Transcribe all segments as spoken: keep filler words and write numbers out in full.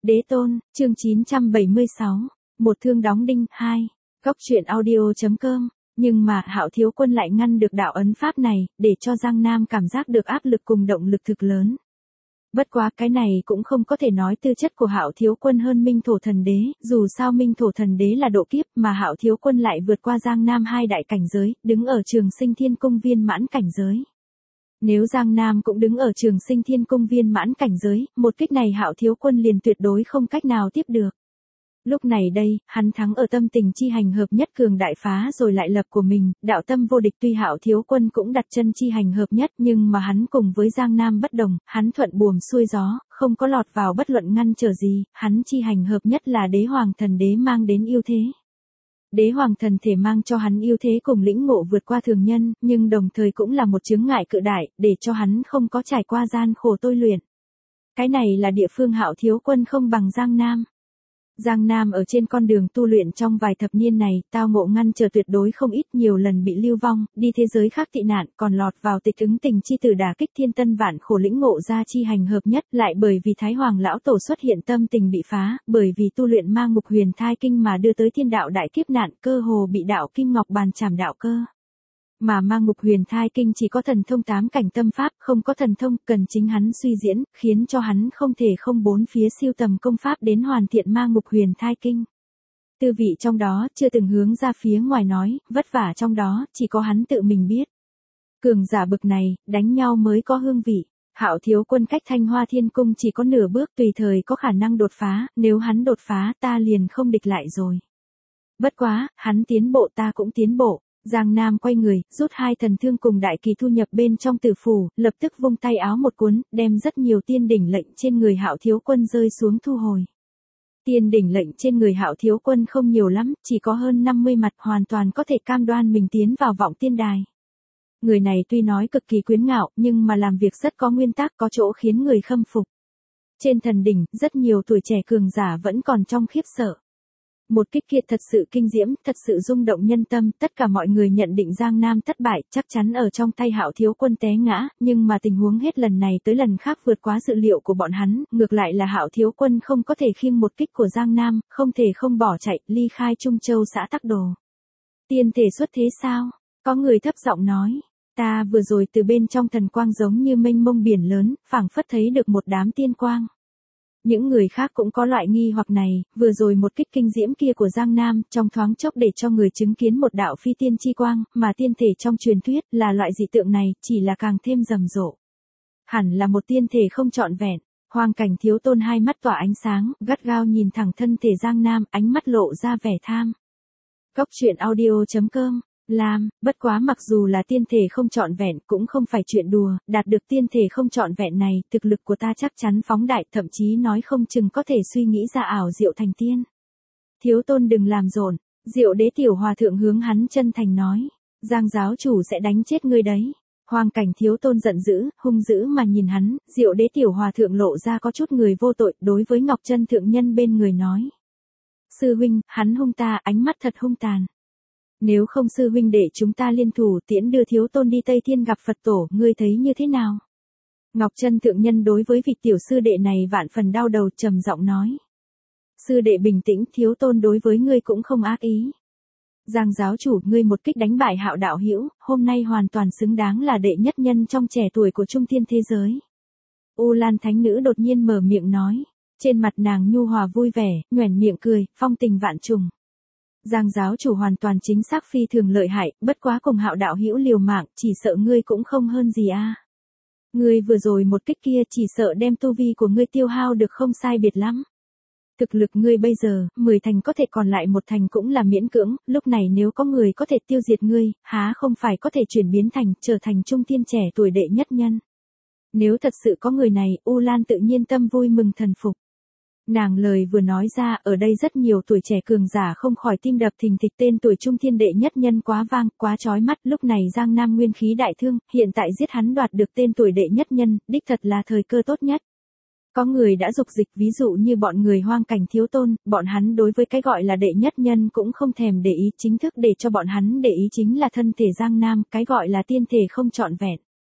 Đế tôn, chương chín trăm bảy mươi sáu, một thương đóng đinh, hai, góc truyện audio.com, nhưng mà Hạo Thiếu Quân lại ngăn được đạo ấn pháp này, để cho Giang Nam cảm giác được áp lực cùng động lực thực lớn. Bất quá cái này cũng không có thể nói tư chất của Hạo Thiếu Quân hơn Minh Thổ Thần Đế, dù sao Minh Thổ Thần Đế là độ kiếp mà Hạo Thiếu Quân lại vượt qua Giang Nam hai đại cảnh giới, đứng ở Trường Sinh Thiên Cung viên mãn cảnh giới. Nếu Giang Nam cũng đứng ở Trường Sinh Thiên Cung viên mãn cảnh giới, một kích này Hạo Thiếu Quân liền tuyệt đối không cách nào tiếp được. Lúc này đây, hắn thắng ở tâm tình chi hành hợp nhất cường đại phá rồi lại lập của mình, đạo tâm vô địch tuy Hạo Thiếu Quân cũng đặt chân chi hành hợp nhất nhưng mà hắn cùng với Giang Nam bất đồng, hắn thuận buồm xuôi gió, không có lọt vào bất luận ngăn trở gì, hắn chi hành hợp nhất là Đế Hoàng Thần Đế mang đến ưu thế. Đế Hoàng Thần thể mang cho hắn ưu thế cùng lĩnh ngộ vượt qua thường nhân, nhưng đồng thời cũng là một chướng ngại cự đại, để cho hắn không có trải qua gian khổ tôi luyện. Cái này là địa phương Hạo Thiếu Quân không bằng Giang Nam. Giang Nam ở trên con đường tu luyện trong vài thập niên này, tao ngộ ngăn trở tuyệt đối không ít, nhiều lần bị lưu vong, đi thế giới khác tị nạn, còn lọt vào tịch ứng tình chi tử đả kích thiên tân vạn khổ lĩnh ngộ ra chi hành hợp nhất, lại bởi vì Thái Hoàng lão tổ xuất hiện tâm tình bị phá, bởi vì tu luyện ma ngục huyền thai kinh mà đưa tới thiên đạo đại kiếp nạn, cơ hồ bị đạo kim ngọc bàn chảm đạo cơ. Mà ma ngục huyền thai kinh chỉ có thần thông tám cảnh tâm pháp, không có thần thông, cần chính hắn suy diễn, khiến cho hắn không thể không bốn phía siêu tầm công pháp đến hoàn thiện ma ngục huyền thai kinh. Tư vị trong đó, chưa từng hướng ra phía ngoài nói, vất vả trong đó, chỉ có hắn tự mình biết. Cường giả bực này, đánh nhau mới có hương vị. Hạo Thiếu Quân cách Thanh Hoa Thiên Cung chỉ có nửa bước, tùy thời có khả năng đột phá, nếu hắn đột phá ta liền không địch lại rồi. Bất quá, hắn tiến bộ ta cũng tiến bộ. Giang Nam quay người, rút hai thần thương cùng đại kỳ thu nhập bên trong tử phủ, lập tức vung tay áo một cuốn, đem rất nhiều tiên đỉnh lệnh trên người Hạo Thiếu Quân rơi xuống thu hồi. Tiên đỉnh lệnh trên người Hạo Thiếu Quân không nhiều lắm, chỉ có hơn năm mươi mặt, hoàn toàn có thể cam đoan mình tiến vào vọng tiên đài. Người này tuy nói cực kỳ quyến ngạo, nhưng mà làm việc rất có nguyên tắc, có chỗ khiến người khâm phục. Trên thần đỉnh, rất nhiều tuổi trẻ cường giả vẫn còn trong khiếp sợ. Một kích kia thật sự kinh diễm, thật sự rung động nhân tâm, tất cả mọi người nhận định Giang Nam thất bại, chắc chắn ở trong tay Hạo Thiếu Quân té ngã, nhưng mà tình huống hết lần này tới lần khác vượt quá dự liệu của bọn hắn, ngược lại là Hạo Thiếu Quân không có thể khiêng một kích của Giang Nam, không thể không bỏ chạy, ly khai Trung Châu xã Tắc Đồ. Tiên thể xuất thế sao? Có người thấp giọng nói, ta vừa rồi từ bên trong thần quang giống như mênh mông biển lớn, phảng phất thấy được một đám tiên quang. Những người khác cũng có loại nghi hoặc này, vừa rồi một kích kinh diễm kia của Giang Nam, trong thoáng chốc để cho người chứng kiến một đạo phi tiên chi quang, mà tiên thể trong truyền thuyết là loại dị tượng này, chỉ là càng thêm rầm rộ. Hẳn là một tiên thể không trọn vẹn. Hoàng Cảnh Thiếu Tôn hai mắt tỏa ánh sáng, gắt gao nhìn thẳng thân thể Giang Nam, ánh mắt lộ ra vẻ tham. Góc truyện audio.com Làm, bất quá mặc dù là tiên thể không trọn vẹn cũng không phải chuyện đùa, đạt được tiên thể không trọn vẹn này, thực lực của ta chắc chắn phóng đại, thậm chí nói không chừng có thể suy nghĩ ra ảo diệu thành tiên. Thiếu Tôn đừng làm rộn, Diệu Đế tiểu hòa thượng hướng hắn chân thành nói, Giang giáo chủ sẽ đánh chết ngươi đấy. Hoàng Cảnh Thiếu Tôn giận dữ, hung dữ mà nhìn hắn, Diệu Đế tiểu hòa thượng lộ ra có chút người vô tội, đối với Ngọc Chân thượng nhân bên người nói. Sư huynh, hắn hung ta, ánh mắt thật hung tàn. Nếu không sư huynh để chúng ta liên thủ tiễn đưa Thiếu Tôn đi Tây Thiên gặp Phật tổ, ngươi thấy như thế nào? Ngọc Chân thượng nhân đối với vị tiểu sư đệ này vạn phần đau đầu, trầm giọng nói. Sư đệ bình tĩnh, Thiếu Tôn đối với ngươi cũng không ác ý. Giang giáo chủ, ngươi một kích đánh bại Hạo đạo hữu, hôm nay hoàn toàn xứng đáng là đệ nhất nhân trong trẻ tuổi của trung thiên thế giới. U Lan Thánh Nữ đột nhiên mở miệng nói, trên mặt nàng nhu hòa vui vẻ, nhoẻn miệng cười, phong tình vạn trùng. Giang giáo chủ hoàn toàn chính xác phi thường lợi hại, bất quá cùng Hạo đạo hữu liều mạng, chỉ sợ ngươi cũng không hơn gì a. À. Ngươi vừa rồi một kích kia chỉ sợ đem tu vi của ngươi tiêu hao được không sai biệt lắm. Thực lực ngươi bây giờ, mười thành có thể còn lại một thành cũng là miễn cưỡng, lúc này nếu có người có thể tiêu diệt ngươi, há không phải có thể chuyển biến thành, trở thành trung thiên trẻ tuổi đệ nhất nhân. Nếu thật sự có người này, U Lan tự nhiên tâm vui mừng thần phục. Nàng lời vừa nói ra, ở đây rất nhiều tuổi trẻ cường giả không khỏi tim đập thình thịch, tên tuổi trung thiên đệ nhất nhân quá vang, quá chói mắt, lúc này Giang Nam nguyên khí đại thương, hiện tại giết hắn đoạt được tên tuổi đệ nhất nhân, đích thật là thời cơ tốt nhất. Có người đã dục dịch, ví dụ như bọn người Hoang Cảnh Thiếu Tôn, bọn hắn đối với cái gọi là đệ nhất nhân cũng không thèm để ý, chính thức để cho bọn hắn để ý chính là thân thể Giang Nam, cái gọi là tiên thể không trọn vẹn.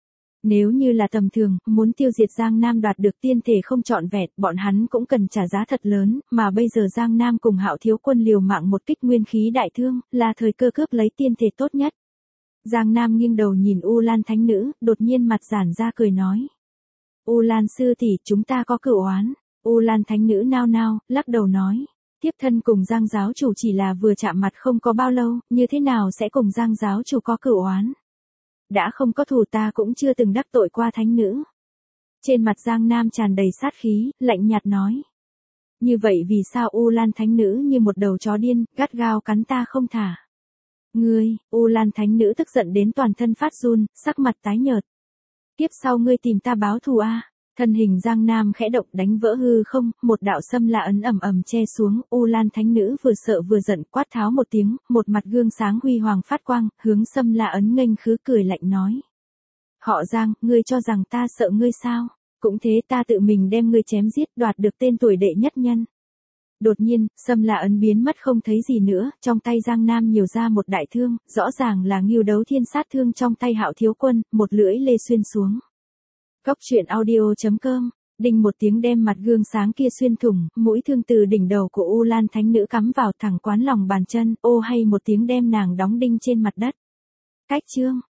Nếu như là tầm thường, muốn tiêu diệt Giang Nam đoạt được tiên thể không trọn vẹn, bọn hắn cũng cần trả giá thật lớn, mà bây giờ Giang Nam cùng Hạo Thiếu Quân liều mạng một kích nguyên khí đại thương, là thời cơ cướp lấy tiên thể tốt nhất. Giang Nam nghiêng đầu nhìn U Lan Thánh Nữ, đột nhiên mặt giãn ra cười nói. U Lan sư tỷ, chúng ta có cửu oán. U Lan Thánh Nữ nao nao, lắc đầu nói. Thiếp thân cùng Giang giáo chủ chỉ là vừa chạm mặt không có bao lâu, như thế nào sẽ cùng Giang giáo chủ có cửu oán? Đã không có thù ta cũng chưa từng đắc tội qua thánh nữ. Trên mặt Giang Nam tràn đầy sát khí, lạnh nhạt nói. Như vậy vì sao U Lan Thánh Nữ như một đầu chó điên, gắt gao cắn ta không thả? Ngươi, U Lan Thánh Nữ tức giận đến toàn thân phát run, sắc mặt tái nhợt. Tiếp sau ngươi tìm ta báo thù a? Thân hình Giang Nam khẽ động đánh vỡ hư không, một đạo xâm la ấn ầm ầm che xuống, U Lan Thánh Nữ vừa sợ vừa giận quát tháo một tiếng, một mặt gương sáng huy hoàng phát quang, hướng xâm la ấn nghênh khứ cười lạnh nói. Họ Giang, ngươi cho rằng ta sợ ngươi sao? Cũng thế ta tự mình đem ngươi chém giết đoạt được tên tuổi đệ nhất nhân. Đột nhiên, xâm la ấn biến mất không thấy gì nữa, trong tay Giang Nam nhiều ra một đại thương, rõ ràng là Ngưu Đấu Thiên sát thương trong tay Hạo Thiếu Quân, một lưỡi lê xuyên xuống. Cốc truyện audio chấm com, đinh một tiếng đem mặt gương sáng kia xuyên thủng, mũi thương từ đỉnh đầu của U Lan Thánh Nữ cắm vào thẳng quán lòng bàn chân, ô hay một tiếng đem nàng đóng đinh trên mặt đất. Cách chương.